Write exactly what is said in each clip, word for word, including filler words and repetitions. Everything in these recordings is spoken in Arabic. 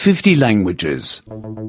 fifty languages.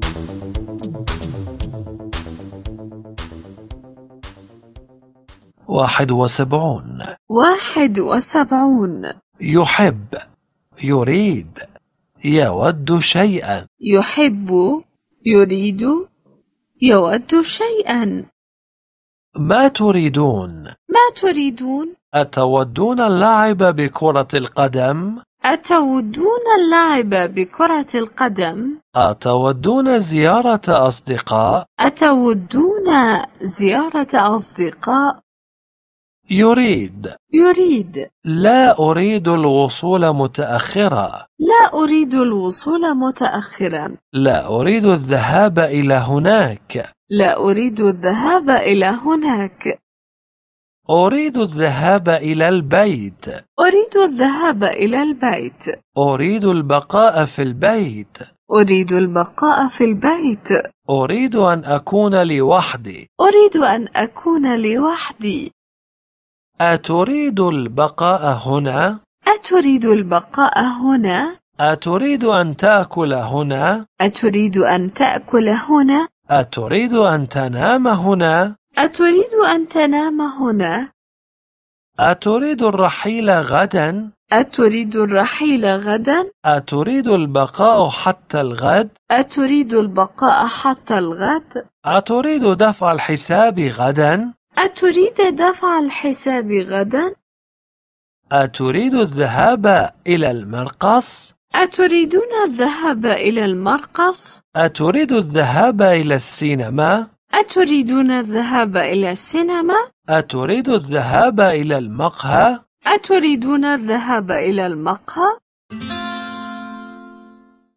واحد وسبعون. واحد وسبعون. يحب، يريد، يود شيئا. يحب، يريد، يود شيئا. ما تريدون؟ ما تريدون؟ أتودون اللعب بكرة القدم؟ أتودون اللعب بكرة القدم؟ أتودون زيارة أصدقاء؟ أتودون زيارة أصدقاء؟ يريد. يريد. لا أريد الوصول متأخرا. لا أريد الوصول متأخرا. لا أريد الذهاب إلى هناك. لا أريد الذهاب إلى هناك. أريد الذهاب إلى البيت. أريد الذهاب إلى البيت. أريد البقاء في البيت. أريد البقاء في البيت. أريد أن أكون لوحدي. أريد أن أكون لوحدي. أتريد البقاء هنا؟ أتريد البقاء هنا؟ أتريد أن تأكل هنا؟ أتريد أن تأكل هنا؟ أتريد أن تنام هنا؟ أتريد أن تنام هنا؟ أتريد الرحيل غدا؟ أتريد الرحيل غدا؟ أتريد البقاء حتى الغد؟ أتريد البقاء حتى الغد؟ أتريد دفع الحساب غدا؟ أتريد دفع الحساب غدا؟ أتريد الذهاب إلى المرقص؟ أتريدون الذهاب إلى المرقص؟ أتريد الذهاب إلى السينما؟ أتريدون الذهاب إلى السينما؟ أتريد الذهاب إلى المقهى؟ أتريدون الذهاب إلى المقهى؟